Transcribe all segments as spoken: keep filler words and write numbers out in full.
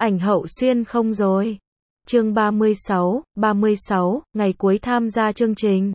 Ảnh Hậu Xuyên không rồi. Chương ba mươi sáu, ba mươi sáu, ngày cuối tham gia chương trình.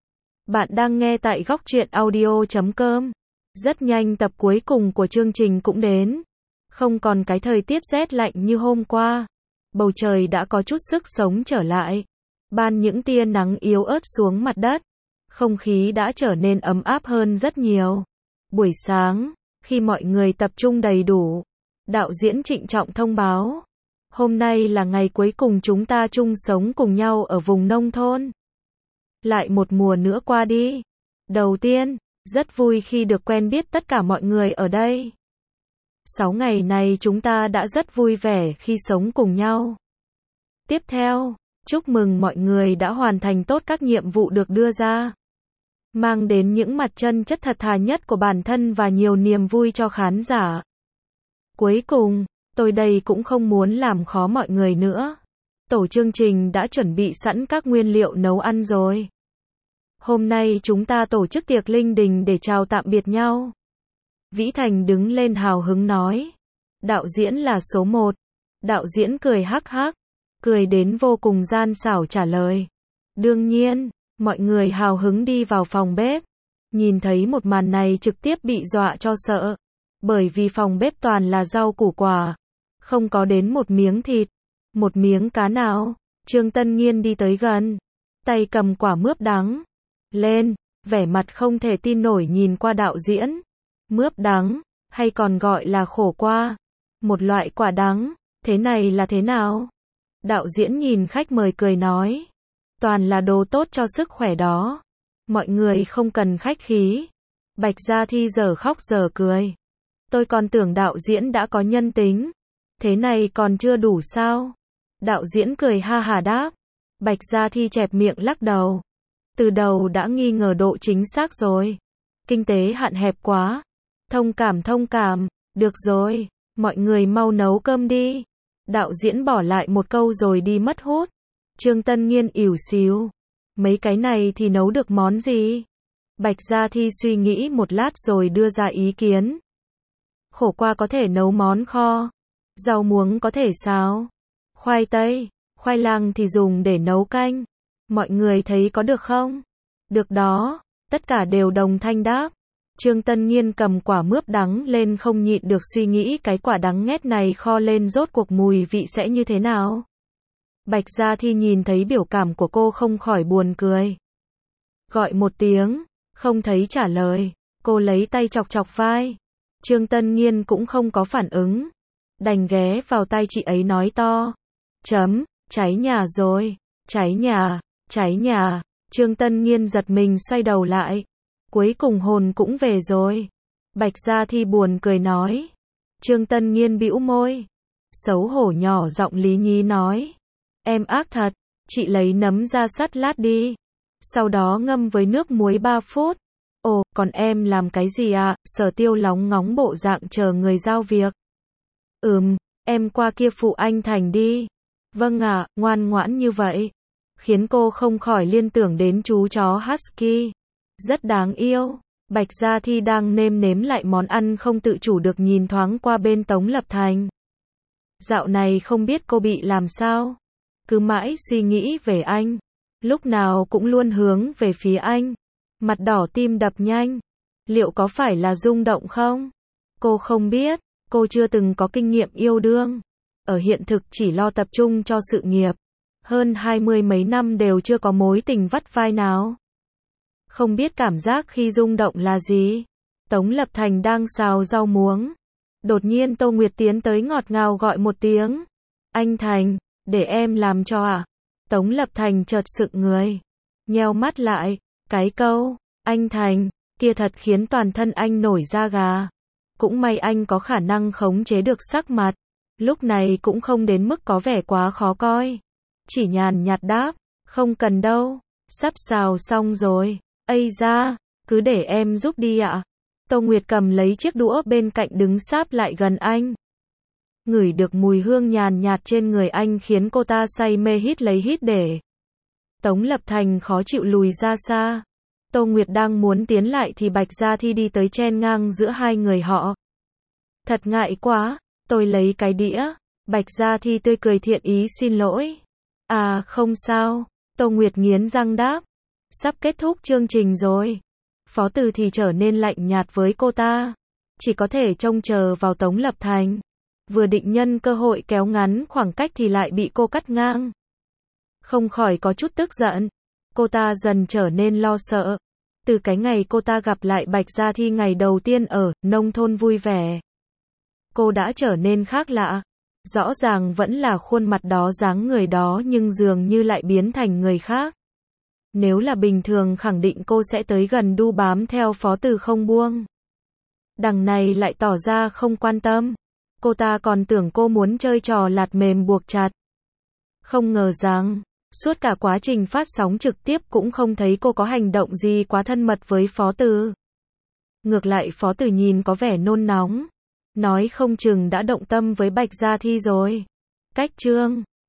Bạn đang nghe tại góc truyện audio chấm com. Rất nhanh tập cuối cùng của chương trình cũng đến. Không còn cái thời tiết rét lạnh như hôm qua. Bầu trời đã có chút sức sống trở lại. Ban những tia nắng yếu ớt xuống mặt đất. Không khí đã trở nên ấm áp hơn rất nhiều. Buổi sáng, khi mọi người tập trung đầy đủ, đạo diễn trịnh trọng thông báo. Hôm nay là ngày cuối cùng chúng ta chung sống cùng nhau ở vùng nông thôn. Lại một mùa nữa qua đi. Đầu tiên, rất vui khi được quen biết tất cả mọi người ở đây. Sáu ngày này chúng ta đã rất vui vẻ khi sống cùng nhau. Tiếp theo, chúc mừng mọi người đã hoàn thành tốt các nhiệm vụ được đưa ra. Mang đến những mặt chân chất thật thà nhất của bản thân và nhiều niềm vui cho khán giả. Cuối cùng, tôi đây cũng không muốn làm khó mọi người nữa. Tổ chương trình đã chuẩn bị sẵn các nguyên liệu nấu ăn rồi. Hôm nay chúng ta tổ chức tiệc linh đình để chào tạm biệt nhau. Vĩ Thành đứng lên hào hứng nói. Đạo diễn là số một. Đạo diễn cười hắc hắc. Cười đến vô cùng gian xảo trả lời. Đương nhiên, mọi người hào hứng đi vào phòng bếp. Nhìn thấy một màn này trực tiếp bị dọa cho sợ. Bởi vì phòng bếp toàn là rau củ quả. Không có đến một miếng thịt. Một miếng cá nào. Trương Tân Nhiên đi tới gần. Tay cầm quả mướp đắng. Lên, vẻ mặt không thể tin nổi nhìn qua đạo diễn. Mướp đắng, hay còn gọi là khổ qua. Một loại quả đắng, thế này là thế nào? Đạo diễn nhìn khách mời cười nói. Toàn là đồ tốt cho sức khỏe đó. Mọi người không cần khách khí. Bạch Gia Thi giờ khóc giờ cười. Tôi còn tưởng đạo diễn đã có nhân tính. Thế này còn chưa đủ sao? Đạo diễn cười ha hà đáp. Bạch Gia Thi chẹp miệng lắc đầu. Từ đầu đã nghi ngờ độ chính xác rồi. Kinh tế hạn hẹp quá. Thông cảm thông cảm. Được rồi, mọi người mau nấu cơm đi. Đạo diễn bỏ lại một câu rồi đi mất hút. Trương Tân Nhiên ỉu xìu. Mấy cái này thì nấu được món gì? Bạch Gia Thi suy nghĩ một lát rồi đưa ra ý kiến. Khổ qua có thể nấu món kho. Rau muống có thể xào. Khoai tây, khoai lang thì dùng để nấu canh. Mọi người thấy có được không? Được đó, tất cả đều đồng thanh đáp. Trương Tân Nhiên cầm quả mướp đắng lên không nhịn được suy nghĩ cái quả đắng nghét này kho lên rốt cuộc mùi vị sẽ như thế nào. Bạch Gia Thi nhìn thấy biểu cảm của cô không khỏi buồn cười. Gọi một tiếng, không thấy trả lời, cô lấy tay chọc chọc vai. Trương Tân Nhiên cũng không có phản ứng. Đành ghé vào tay chị ấy nói to. Chấm, cháy nhà rồi, cháy nhà, cháy nhà. Trương Tân Nhiên giật mình xoay đầu lại. Cuối cùng hồn cũng về rồi. Bạch Gia Thi buồn cười nói. Trương Tân Nhiên bĩu môi. Xấu hổ nhỏ giọng lý nhí nói. Em ác thật, chị lấy nấm ra sắt lát đi. Sau đó ngâm với nước muối ba phút. Ồ, còn em làm cái gì ạ? À? Sở Tiêu lóng ngóng bộ dạng chờ người giao việc. Ừm, em qua kia phụ anh Thành đi. Vâng ạ, à, ngoan ngoãn như vậy. Khiến cô không khỏi liên tưởng đến chú chó Husky. Rất đáng yêu. Bạch Gia Thi đang nêm nếm lại món ăn không tự chủ được nhìn thoáng qua bên Tống Lập Thành. Dạo này không biết cô bị làm sao. Cứ mãi suy nghĩ về anh. Lúc nào cũng luôn hướng về phía anh. Mặt đỏ tim đập nhanh. Liệu có phải là rung động không? Cô không biết. Cô chưa từng có kinh nghiệm yêu đương. Ở hiện thực chỉ lo tập trung cho sự nghiệp. Hơn hai mươi mấy năm đều chưa có mối tình vắt vai nào. Không biết cảm giác khi rung động là gì. Tống Lập Thành đang xào rau muống. Đột nhiên Tô Nguyệt tiến tới ngọt ngào gọi một tiếng. Anh Thành, để em làm cho à? Tống Lập Thành chợt sững người. Nheo mắt lại. Cái câu, anh Thành, kia thật khiến toàn thân anh nổi da gà. Cũng may anh có khả năng khống chế được sắc mặt. Lúc này cũng không đến mức có vẻ quá khó coi. Chỉ nhàn nhạt đáp, không cần đâu, sắp xào xong rồi. Ây da, cứ để em giúp đi ạ. Tô Nguyệt cầm lấy chiếc đũa bên cạnh đứng sáp lại gần anh. Ngửi được mùi hương nhàn nhạt trên người anh khiến cô ta say mê hít lấy hít để. Tống Lập Thành khó chịu lùi ra xa. Tô Nguyệt đang muốn tiến lại thì Bạch Gia Thi đi tới chen ngang giữa hai người họ. Thật ngại quá, tôi lấy cái đĩa. Bạch Gia Thi tươi cười thiện ý xin lỗi. À không sao, Tô Nguyệt nghiến răng đáp. Sắp kết thúc chương trình rồi. Phó Từ thì trở nên lạnh nhạt với cô ta. Chỉ có thể trông chờ vào Tống Lập Thành. Vừa định nhân cơ hội kéo ngắn khoảng cách thì lại bị cô cắt ngang. Không khỏi có chút tức giận. Cô ta dần trở nên lo sợ. Từ cái ngày cô ta gặp lại Bạch Gia Thi ngày đầu tiên ở nông thôn vui vẻ, cô đã trở nên khác lạ. Rõ ràng vẫn là khuôn mặt đó dáng người đó nhưng dường như lại biến thành người khác. Nếu là bình thường khẳng định cô sẽ tới gần đu bám theo Phó Từ không buông. Đằng này lại tỏ ra không quan tâm. Cô ta còn tưởng cô muốn chơi trò lạt mềm buộc chặt. Không ngờ rằng, suốt cả quá trình phát sóng trực tiếp cũng không thấy cô có hành động gì quá thân mật với Phó Từ. Ngược lại Phó Từ nhìn có vẻ nôn nóng. Nói không chừng đã động tâm với Bạch Gia Thi rồi. Cách chương